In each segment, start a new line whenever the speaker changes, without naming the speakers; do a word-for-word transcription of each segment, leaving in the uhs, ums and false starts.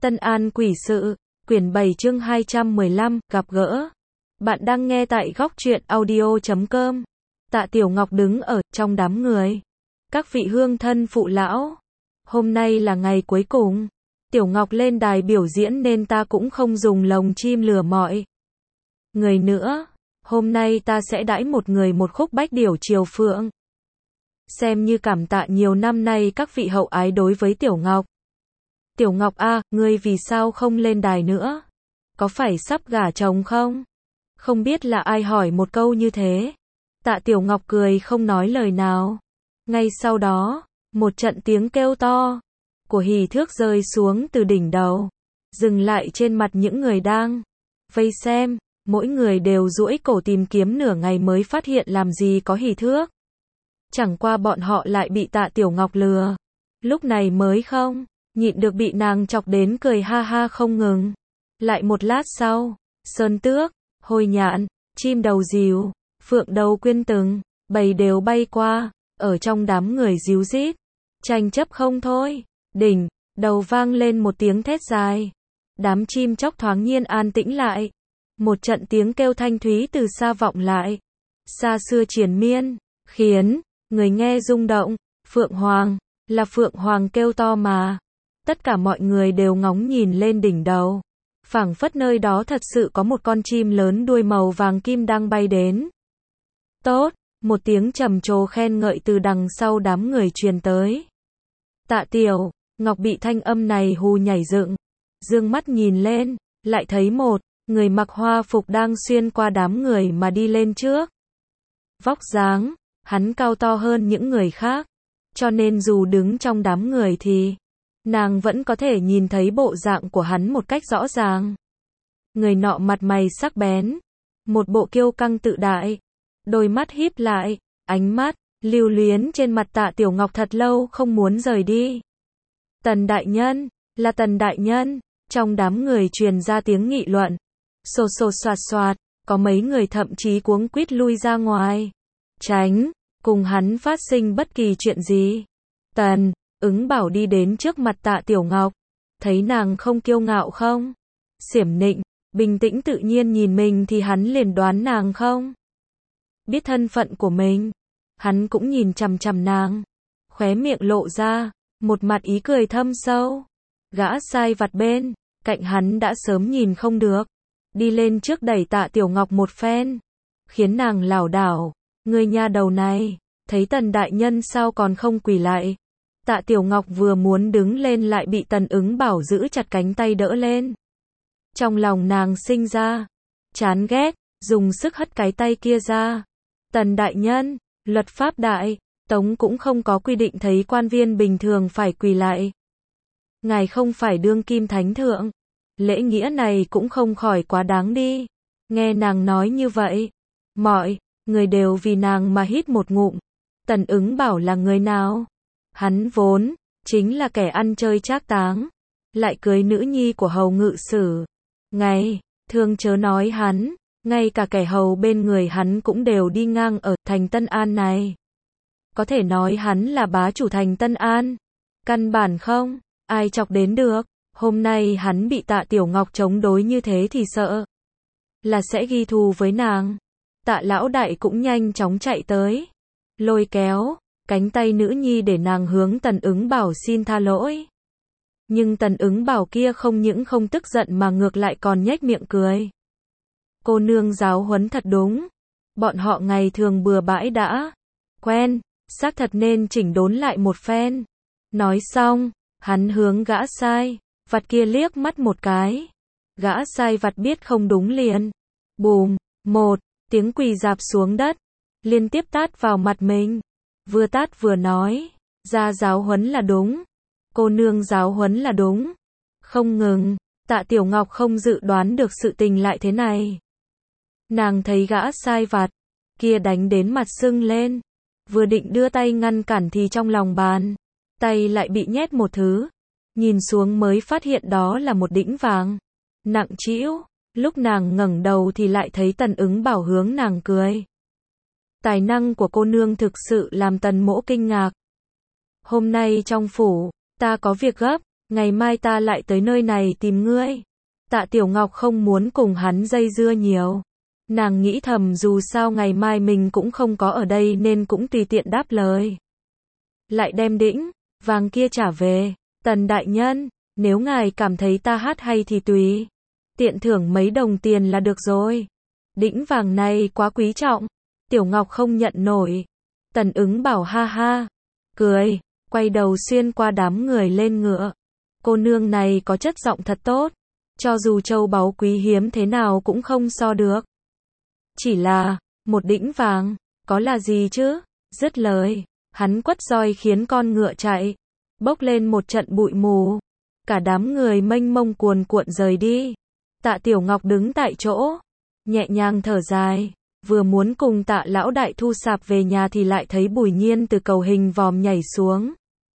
Tân An Quỷ Sự, quyển bảy chương hai trăm mười lăm, gặp gỡ. Bạn đang nghe tại góc truyện audio chấm com. Tạ Tiểu Ngọc đứng ở trong đám người. Các vị hương thân phụ lão. Hôm nay là ngày cuối cùng. Tiểu Ngọc lên đài biểu diễn nên ta cũng không dùng lồng chim lừa mọi người nữa. Hôm nay ta sẽ đãi một người một khúc Bách Điểu Triều Phượng. Xem như cảm tạ nhiều năm nay các vị hậu ái đối với Tiểu Ngọc. Tiểu Ngọc a, à, ngươi vì sao không lên đài nữa? Có phải sắp gả chồng không? Không biết là ai hỏi một câu như thế. Tạ Tiểu Ngọc cười không nói lời nào. Ngay sau đó, một trận tiếng kêu to của hỉ thước rơi xuống từ đỉnh đầu, dừng lại trên mặt những người đang vây xem. Mỗi người đều duỗi cổ tìm kiếm nửa ngày mới phát hiện làm gì có hỉ thước. Chẳng qua bọn họ lại bị Tạ Tiểu Ngọc lừa. Lúc này mới không nhịn được bị nàng chọc đến cười ha ha không ngừng. Lại một lát sau, sơn tước, hồi nhạn, chim đầu dìu, phượng đầu quyên từng, bầy đều bay qua, ở trong đám người díu rít, tranh chấp không thôi. Đỉnh đầu vang lên một tiếng thét dài. Đám chim chóc thoáng nhiên an tĩnh lại. Một trận tiếng kêu thanh thúy từ xa vọng lại. Xa xưa triền miên, khiến người nghe rung động. Phượng Hoàng, là Phượng Hoàng kêu to mà. Tất cả mọi người đều ngóng nhìn lên đỉnh đầu. Phảng phất nơi đó thật sự có một con chim lớn đuôi màu vàng kim đang bay đến. Tốt, một tiếng trầm trồ khen ngợi từ đằng sau đám người truyền tới. Tạ Tiểu Ngọc bị thanh âm này hù nhảy dựng, dương mắt nhìn lên, lại thấy một người mặc hoa phục đang xuyên qua đám người mà đi lên trước. Vóc dáng, hắn cao to hơn những người khác, cho nên dù đứng trong đám người thì nàng vẫn có thể nhìn thấy bộ dạng của hắn một cách rõ ràng. Người nọ mặt mày sắc bén, một bộ kiêu căng tự đại, đôi mắt híp lại, ánh mắt lưu luyến trên mặt Tạ Tiểu Ngọc thật lâu không muốn rời đi. Tần đại nhân, là Tần đại nhân, trong đám người truyền ra tiếng nghị luận. Xô xô xoạt xoạt, có mấy người thậm chí cuống quýt lui ra ngoài, tránh cùng hắn phát sinh bất kỳ chuyện gì. Tần Ứng Bảo đi đến trước mặt Tạ Tiểu Ngọc, thấy nàng không kiêu ngạo không xiểm nịnh, bình tĩnh tự nhiên nhìn mình thì hắn liền đoán nàng không biết thân phận của mình. Hắn cũng nhìn chằm chằm nàng, khóe miệng lộ ra một mặt ý cười thâm sâu. Gã sai vặt bên cạnh hắn đã sớm nhìn không được, đi lên trước đẩy Tạ Tiểu Ngọc một phen, khiến nàng lảo đảo. Ngươi nha đầu này, thấy Tần đại nhân sao còn không quỳ lại? Tạ Tiểu Ngọc vừa muốn đứng lên lại bị Tần Ứng Bảo giữ chặt cánh tay đỡ lên. Trong lòng nàng sinh ra chán ghét, dùng sức hất cái tay kia ra. Tần đại nhân, luật pháp đại tống cũng không có quy định thấy quan viên bình thường phải quỳ lại. Ngài không phải đương kim thánh thượng, lễ nghĩa này cũng không khỏi quá đáng đi. Nghe nàng nói như vậy, mọi người đều vì nàng mà hít một ngụm. Tần Ứng Bảo là người nào? Hắn vốn chính là kẻ ăn chơi trác táng, lại cưới nữ nhi của hầu ngự sử. Ngày thường chớ nói hắn, ngay cả kẻ hầu bên người hắn cũng đều đi ngang ở thành Tân An này. Có thể nói hắn là bá chủ thành Tân An. Căn bản không ai chọc đến được. Hôm nay hắn bị Tạ Tiểu Ngọc chống đối như thế thì sợ là sẽ ghi thù với nàng. Tạ lão đại cũng nhanh chóng chạy tới, lôi kéo cánh tay nữ nhi để nàng hướng Tần Ứng Bảo xin tha lỗi. Nhưng Tần Ứng Bảo kia không những không tức giận mà ngược lại còn nhếch miệng cười. Cô nương giáo huấn thật đúng. Bọn họ ngày thường bừa bãi đã quen, xác thật nên chỉnh đốn lại một phen. Nói xong, hắn hướng gã sai vặt kia liếc mắt một cái. Gã sai vặt biết không đúng liền bùm, một tiếng quỳ rạp xuống đất, liên tiếp tát vào mặt mình. Vừa tát vừa nói, ra giáo huấn là đúng, cô nương giáo huấn là đúng. Không ngừng, Tạ Tiểu Ngọc không dự đoán được sự tình lại thế này. Nàng thấy gã sai vặt kia đánh đến mặt sưng lên, vừa định đưa tay ngăn cản thì trong lòng bàn tay lại bị nhét một thứ. Nhìn xuống mới phát hiện đó là một đĩnh vàng nặng trĩu. Lúc nàng ngẩng đầu thì lại thấy Tần Ứng Bảo hướng nàng cười. Tài năng của cô nương thực sự làm Tần mỗ kinh ngạc. Hôm nay trong phủ, ta có việc gấp, ngày mai ta lại tới nơi này tìm ngươi. Tạ Tiểu Ngọc không muốn cùng hắn dây dưa nhiều. Nàng nghĩ thầm dù sao ngày mai mình cũng không có ở đây nên cũng tùy tiện đáp lời. Lại đem đĩnh vàng kia trả về. Tần đại nhân, nếu ngài cảm thấy ta hát hay thì tùy tiện thưởng mấy đồng tiền là được rồi. Đĩnh vàng này quá quý trọng, Tiểu Ngọc không nhận nổi. Tần ứng bảo ha ha, cười, quay đầu xuyên qua đám người lên ngựa. Cô nương này có chất giọng thật tốt, cho dù châu báu quý hiếm thế nào cũng không so được. Chỉ là, một đĩnh vàng, có là gì chứ? Dứt lời, hắn quất roi khiến con ngựa chạy, bốc lên một trận bụi mù. Cả đám người mênh mông cuồn cuộn rời đi. Tạ Tiểu Ngọc đứng tại chỗ, nhẹ nhàng thở dài, vừa muốn cùng Tạ lão đại thu sạp về nhà thì lại thấy Bùi Nhiên từ cầu hình vòm nhảy xuống.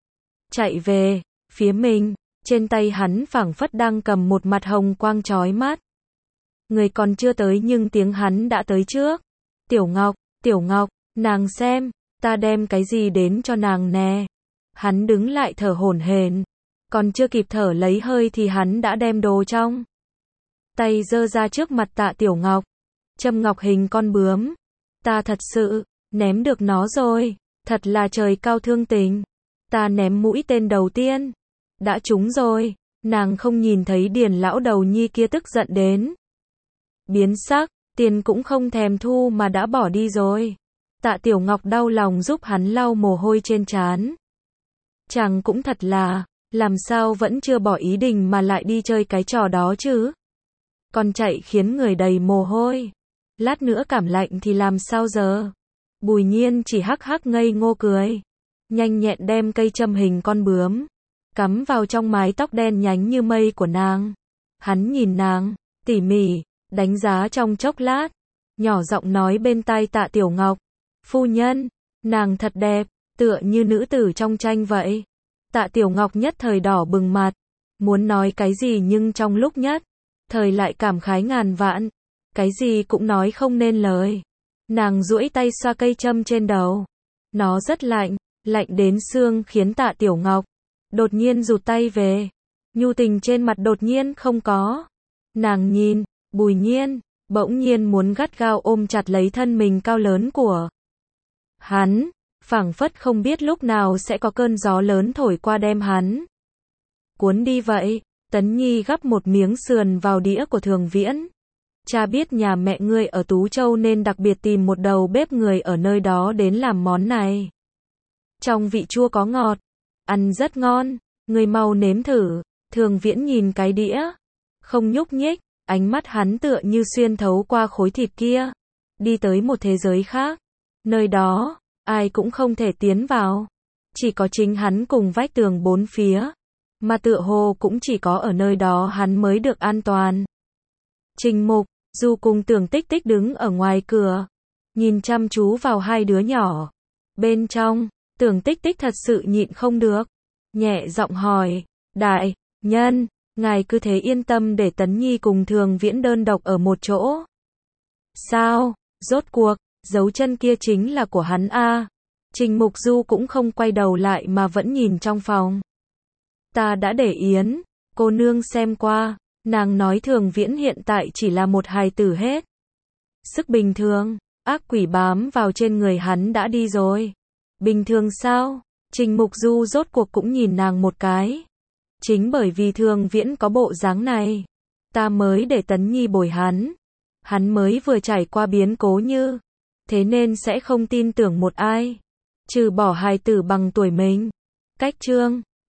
Chạy về, phía mình, trên tay hắn phảng phất đang cầm một mặt hồng quang chói mắt. Người còn chưa tới nhưng tiếng hắn đã tới trước. Tiểu Ngọc, Tiểu Ngọc, nàng xem, ta đem cái gì đến cho nàng nè. Hắn đứng lại thở hổn hển, còn chưa kịp thở lấy hơi thì hắn đã đem đồ trong tay giơ ra trước mặt Tạ Tiểu Ngọc. Châm ngọc hình con bướm. Ta thật sự, ném được nó rồi. Thật là trời cao thương tình. Ta ném mũi tên đầu tiên. Đã trúng rồi. Nàng không nhìn thấy Điền lão đầu nhi kia tức giận đến biến sắc, tiền cũng không thèm thu mà đã bỏ đi rồi. Tạ Tiểu Ngọc đau lòng giúp hắn lau mồ hôi trên trán. Chàng cũng thật là, làm sao vẫn chưa bỏ ý định mà lại đi chơi cái trò đó chứ? Còn chạy khiến người đầy mồ hôi. Lát nữa cảm lạnh thì làm sao giờ? Bùi Nhiên chỉ hắc hắc ngây ngô cười. Nhanh nhẹn đem cây châm hình con bướm cắm vào trong mái tóc đen nhánh như mây của nàng. Hắn nhìn nàng, tỉ mỉ, đánh giá trong chốc lát. Nhỏ giọng nói bên tai Tạ Tiểu Ngọc. Phu nhân, nàng thật đẹp, tựa như nữ tử trong tranh vậy. Tạ Tiểu Ngọc nhất thời đỏ bừng mặt. Muốn nói cái gì nhưng trong lúc nhất thời lại cảm khái ngàn vạn. Cái gì cũng nói không nên lời. Nàng duỗi tay xoa cây châm trên đầu. Nó rất lạnh, lạnh đến xương khiến Tạ Tiểu Ngọc đột nhiên rụt tay về. Nhu tình trên mặt đột nhiên không có. Nàng nhìn, Bùi Nhiên, bỗng nhiên muốn gắt gao ôm chặt lấy thân mình cao lớn của hắn, phảng phất không biết lúc nào sẽ có cơn gió lớn thổi qua đem hắn cuốn đi vậy. Tấn Nhi gắp một miếng sườn vào đĩa của Thường Viễn. Cha biết nhà mẹ ngươi ở Tú Châu nên đặc biệt tìm một đầu bếp người ở nơi đó đến làm món này. Trong vị chua có ngọt, ăn rất ngon, ngươi mau nếm thử. Thường Viễn nhìn cái đĩa, không nhúc nhích, ánh mắt hắn tựa như xuyên thấu qua khối thịt kia, đi tới một thế giới khác. Nơi đó, ai cũng không thể tiến vào, chỉ có chính hắn cùng vách tường bốn phía, mà tựa hồ cũng chỉ có ở nơi đó hắn mới được an toàn. Trình Mục, Du cùng Tưởng Tích Tích đứng ở ngoài cửa, nhìn chăm chú vào hai đứa nhỏ. Bên trong, Tưởng Tích Tích thật sự nhịn không được, nhẹ giọng hỏi, đại nhân, ngài cứ thế yên tâm để Tấn Nhi cùng Thường Viễn đơn độc ở một chỗ. Sao, rốt cuộc, dấu chân kia chính là của hắn a? Trình Mục Du cũng không quay đầu lại mà vẫn nhìn trong phòng. Ta đã để Yến, cô nương xem qua, nàng nói Thường Viễn hiện tại chỉ là một hài tử hết sức bình thường, ác quỷ bám vào trên người hắn đã đi rồi. Bình thường sao? Trình Mục Du rốt cuộc cũng nhìn nàng một cái. Chính bởi vì Thường Viễn có bộ dáng này, ta mới để Tấn Nhi bồi hắn. Hắn mới vừa trải qua biến cố như thế nên sẽ không tin tưởng một ai, trừ bỏ hài tử bằng tuổi mình. Cách chương